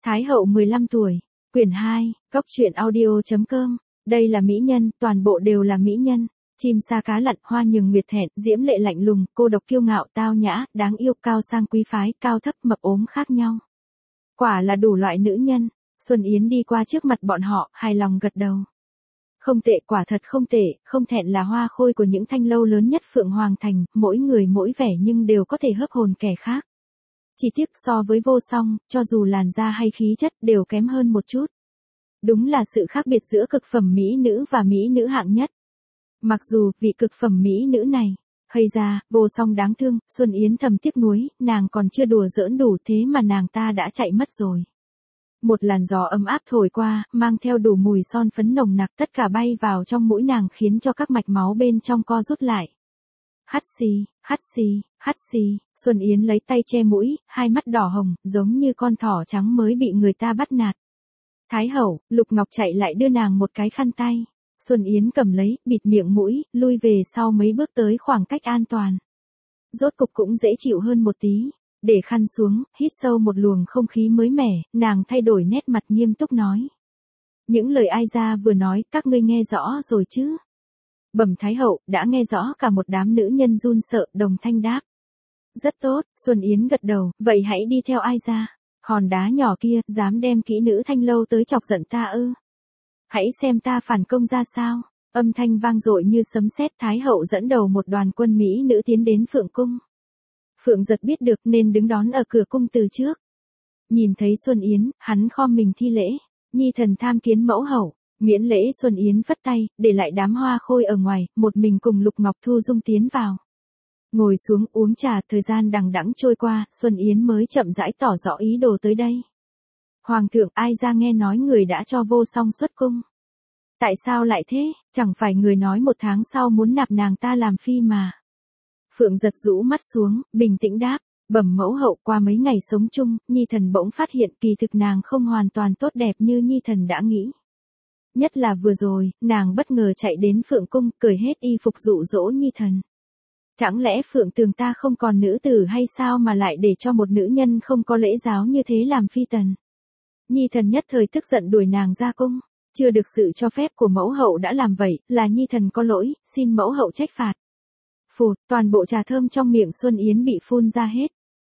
Thái hậu 15 tuổi, quyển 2, Cốc truyện audio.com. Đây là mỹ nhân, toàn bộ đều là mỹ nhân. Chim sa cá lặn, hoa nhường nguyệt thẹn, diễm lệ lạnh lùng, cô độc kiêu ngạo, tao nhã, đáng yêu, cao sang quý phái, cao thấp, mập ốm khác nhau. Quả là đủ loại nữ nhân. Xuân Yến đi qua trước mặt bọn họ, hài lòng gật đầu. Không tệ, quả thật không tệ, không thẹn là hoa khôi của những thanh lâu lớn nhất Phượng Hoàng Thành, mỗi người mỗi vẻ nhưng đều có thể hấp hồn kẻ khác. Chỉ tiếc so với Vô Song, cho dù làn da hay khí chất đều kém hơn một chút. Đúng là sự khác biệt giữa cực phẩm mỹ nữ và mỹ nữ hạng nhất. Mặc dù, vị cực phẩm mỹ nữ này, hay ra, Vô Song đáng thương, Xuân Yến thầm tiếc nuối, nàng còn chưa đùa giỡn đủ thế mà nàng ta đã chạy mất rồi. Một làn gió ấm áp thổi qua, mang theo đủ mùi son phấn nồng nặc, tất cả bay vào trong mũi nàng khiến cho các mạch máu bên trong co rút lại. Hắt xì, hắt xì, hắt xì, Xuân Yến lấy tay che mũi, hai mắt đỏ hồng, giống như con thỏ trắng mới bị người ta bắt nạt. Thái hậu, Lục Ngọc chạy lại đưa nàng một cái khăn tay. Xuân Yến cầm lấy, bịt miệng mũi, lui về sau mấy bước tới khoảng cách an toàn. Rốt cục cũng dễ chịu hơn một tí. Để khăn xuống, hít sâu một luồng không khí mới mẻ, nàng thay đổi nét mặt nghiêm túc nói. Những lời ai ra vừa nói, các ngươi nghe rõ rồi chứ? Bẩm Thái hậu, đã nghe rõ. Cả một đám nữ nhân run sợ, đồng thanh đáp. Rất tốt, Xuân Yến gật đầu, vậy hãy đi theo ai ra. Hòn đá nhỏ kia, dám đem kỹ nữ thanh lâu tới chọc giận ta ư? Hãy xem ta phản công ra sao. Âm thanh vang dội như sấm sét. Thái hậu dẫn đầu một đoàn quân mỹ nữ tiến đến Phượng cung. Phượng Giật biết được nên đứng đón ở cửa cung từ trước. Nhìn thấy Xuân Yến, hắn khom mình thi lễ. Nhi thần tham kiến mẫu hậu. Miễn lễ. Xuân Yến phất tay, để lại đám hoa khôi ở ngoài, một mình cùng Lục Ngọc Thu Dung tiến vào. Ngồi xuống uống trà, thời gian đằng đẵng trôi qua, Xuân Yến mới chậm rãi tỏ rõ ý đồ tới đây. Hoàng thượng, ai ra nghe nói người đã cho Vô Song xuất cung. Tại sao lại thế, chẳng phải người nói một tháng sau muốn nạp nàng ta làm phi mà. Phượng Giật rũ mắt xuống, bình tĩnh đáp, bẩm mẫu hậu, qua mấy ngày sống chung, Nhi thần bỗng phát hiện kỳ thực nàng không hoàn toàn tốt đẹp như Nhi thần đã nghĩ. Nhất là vừa rồi, nàng bất ngờ chạy đến Phượng cung, cởi hết y phục dụ dỗ Nhi thần. Chẳng lẽ Phượng Tường ta không còn nữ tử hay sao mà lại để cho một nữ nhân không có lễ giáo như thế làm phi tần? Nhi thần nhất thời tức giận đuổi nàng ra cung, chưa được sự cho phép của mẫu hậu đã làm vậy, là Nhi thần có lỗi, xin mẫu hậu trách phạt. Phụt, toàn bộ trà thơm trong miệng Xuân Yến bị phun ra hết.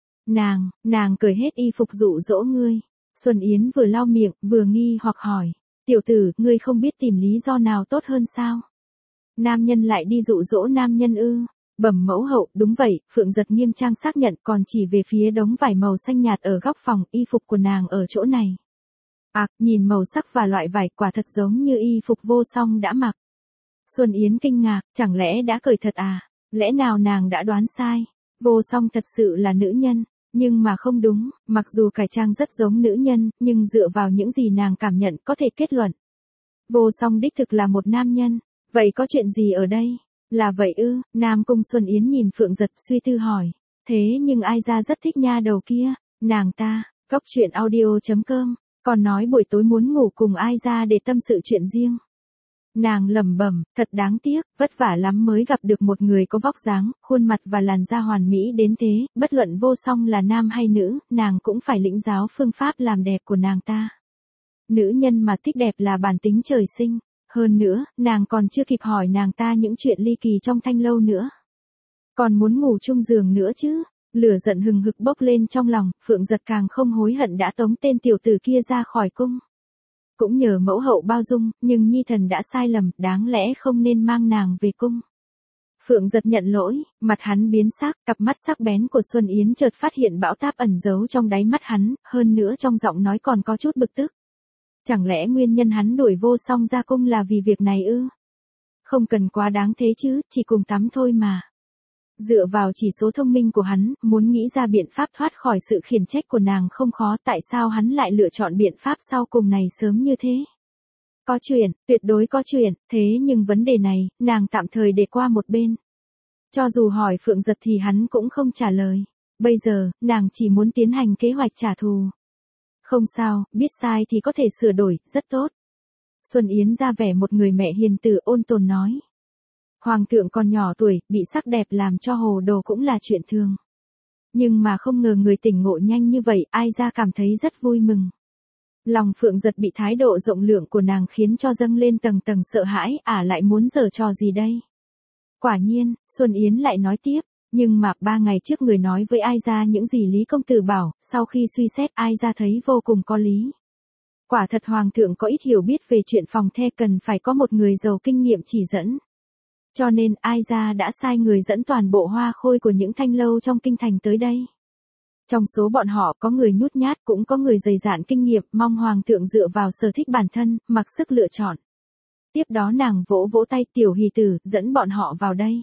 Nàng cởi hết y phục dụ dỗ ngươi. Xuân Yến vừa lau miệng, vừa nghi hoặc hỏi, tiểu tử, ngươi không biết tìm lý do nào tốt hơn sao? Nam nhân lại đi dụ dỗ nam nhân ư? Bẩm mẫu hậu, đúng vậy. Phượng Giật nghiêm trang xác nhận, còn chỉ về phía đống vải màu xanh nhạt ở góc phòng, y phục của nàng ở chỗ này. Nhìn màu sắc và loại vải quả thật giống như y phục Vô Song đã mặc. Xuân Yến kinh ngạc, chẳng lẽ đã cởi thật à? Lẽ nào nàng đã đoán sai? Vô Song thật sự là nữ nhân, nhưng mà không đúng, mặc dù cải trang rất giống nữ nhân, nhưng dựa vào những gì nàng cảm nhận có thể kết luận. Vô Song đích thực là một nam nhân, vậy có chuyện gì ở đây? Là vậy ư? Nam Cung Xuân Yến nhìn Phượng Giật suy tư hỏi, thế nhưng ai ra rất thích nha đầu kia, nàng ta. Cốc truyện audio.com, còn nói buổi tối muốn ngủ cùng ai ra để tâm sự chuyện riêng. Nàng lẩm bẩm, thật đáng tiếc, vất vả lắm mới gặp được một người có vóc dáng, khuôn mặt và làn da hoàn mỹ đến thế, bất luận Vô Song là nam hay nữ, nàng cũng phải lĩnh giáo phương pháp làm đẹp của nàng ta. Nữ nhân mà thích đẹp là bản tính trời sinh, hơn nữa, nàng còn chưa kịp hỏi nàng ta những chuyện ly kỳ trong thanh lâu nữa. Còn muốn ngủ chung giường nữa chứ? Lửa giận hừng hực bốc lên trong lòng, Phượng Giật càng không hối hận đã tống tên tiểu tử kia ra khỏi cung. Cũng nhờ mẫu hậu bao dung, nhưng Nhi thần đã sai lầm, đáng lẽ không nên mang nàng về cung. Phượng Giật nhận lỗi, mặt hắn biến sắc, cặp mắt sắc bén của Xuân Yến chợt phát hiện bão táp ẩn giấu trong đáy mắt hắn, hơn nữa trong giọng nói còn có chút bực tức. Chẳng lẽ nguyên nhân hắn đuổi Vô Song ra cung là vì việc này ư? Không cần quá đáng thế chứ, chỉ cùng tắm thôi mà. Dựa vào chỉ số thông minh của hắn, muốn nghĩ ra biện pháp thoát khỏi sự khiển trách của nàng không khó, tại sao hắn lại lựa chọn biện pháp sau cùng này sớm như thế? Có chuyện, tuyệt đối có chuyện, thế nhưng vấn đề này, nàng tạm thời để qua một bên. Cho dù hỏi Phượng Giật thì hắn cũng không trả lời. Bây giờ, nàng chỉ muốn tiến hành kế hoạch trả thù. Không sao, biết sai thì có thể sửa đổi, rất tốt. Xuân Yến ra vẻ một người mẹ hiền từ ôn tồn nói. Hoàng thượng còn nhỏ tuổi, bị sắc đẹp làm cho hồ đồ cũng là chuyện thường. Nhưng mà không ngờ người tỉnh ngộ nhanh như vậy, ai ra cảm thấy rất vui mừng. Lòng Phượng Giật bị thái độ rộng lượng của nàng khiến cho dâng lên tầng tầng sợ hãi, lại muốn giở trò gì đây? Quả nhiên, Xuân Yến lại nói tiếp, nhưng mà 3 ngày trước người nói với ai ra những gì Lý công tử bảo, sau khi suy xét ai ra thấy vô cùng có lý. Quả thật hoàng thượng có ít hiểu biết về chuyện phòng the, cần phải có một người giàu kinh nghiệm chỉ dẫn. Cho nên ai ra đã sai người dẫn toàn bộ hoa khôi của những thanh lâu trong kinh thành tới đây. Trong số bọn họ có người nhút nhát, cũng có người dày dạn kinh nghiệm, mong hoàng thượng dựa vào sở thích bản thân, mặc sức lựa chọn. Tiếp đó nàng vỗ vỗ tay, Tiểu Hỷ tử, dẫn bọn họ vào đây.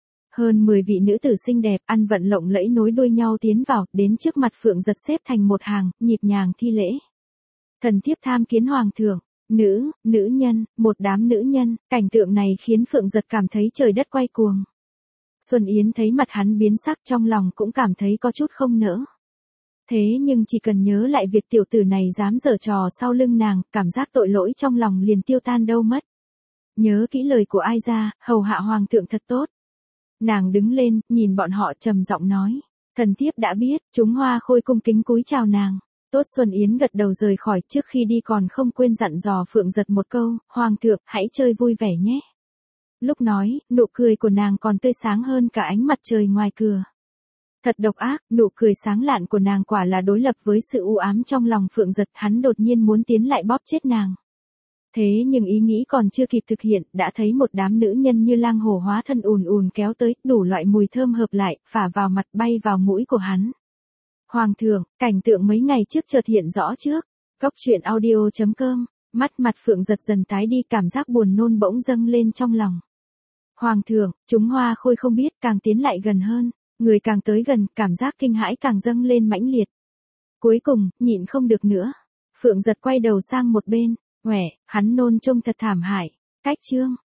Hơn 10 vị nữ tử xinh đẹp, ăn vận lộng lẫy nối đuôi nhau tiến vào, đến trước mặt Phượng Giật xếp thành một hàng, nhịp nhàng thi lễ. Thần thiếp tham kiến hoàng thượng. Nữ nhân, một đám nữ nhân, cảnh tượng này khiến Phượng Giật cảm thấy trời đất quay cuồng. Xuân Yến thấy mặt hắn biến sắc, trong lòng cũng cảm thấy có chút không nỡ. Thế nhưng chỉ cần nhớ lại việc tiểu tử này dám giở trò sau lưng nàng, cảm giác tội lỗi trong lòng liền tiêu tan đâu mất. Nhớ kỹ lời của ai ra, hầu hạ hoàng thượng thật tốt. Nàng đứng lên, nhìn bọn họ trầm giọng nói. Thần thiếp đã biết, chúng hoa khôi cung kính cúi chào nàng. Tốt. Xuân Yến gật đầu rời khỏi, trước khi đi còn không quên dặn dò Phượng Giật một câu, hoàng thượng, hãy chơi vui vẻ nhé. Lúc nói, nụ cười của nàng còn tươi sáng hơn cả ánh mặt trời ngoài cửa. Thật độc ác, nụ cười sáng lạn của nàng quả là đối lập với sự u ám trong lòng Phượng Giật, hắn đột nhiên muốn tiến lại bóp chết nàng. Thế nhưng ý nghĩ còn chưa kịp thực hiện, đã thấy một đám nữ nhân như lang hổ hóa thân ùn ùn kéo tới, đủ loại mùi thơm hợp lại, phả vào mặt, bay vào mũi của hắn. Hoàng thượng, cảnh tượng mấy ngày trước chợt hiện rõ trước. Cốc truyện audio.com, mặt Phượng Giật dần tái đi, cảm giác buồn nôn bỗng dâng lên trong lòng. Hoàng thượng, chúng hoa khôi không biết, càng tiến lại gần hơn, người càng tới gần, cảm giác kinh hãi càng dâng lên mãnh liệt. Cuối cùng, nhịn không được nữa. Phượng Giật quay đầu sang một bên, hắn nôn trông thật thảm hại. Cách chương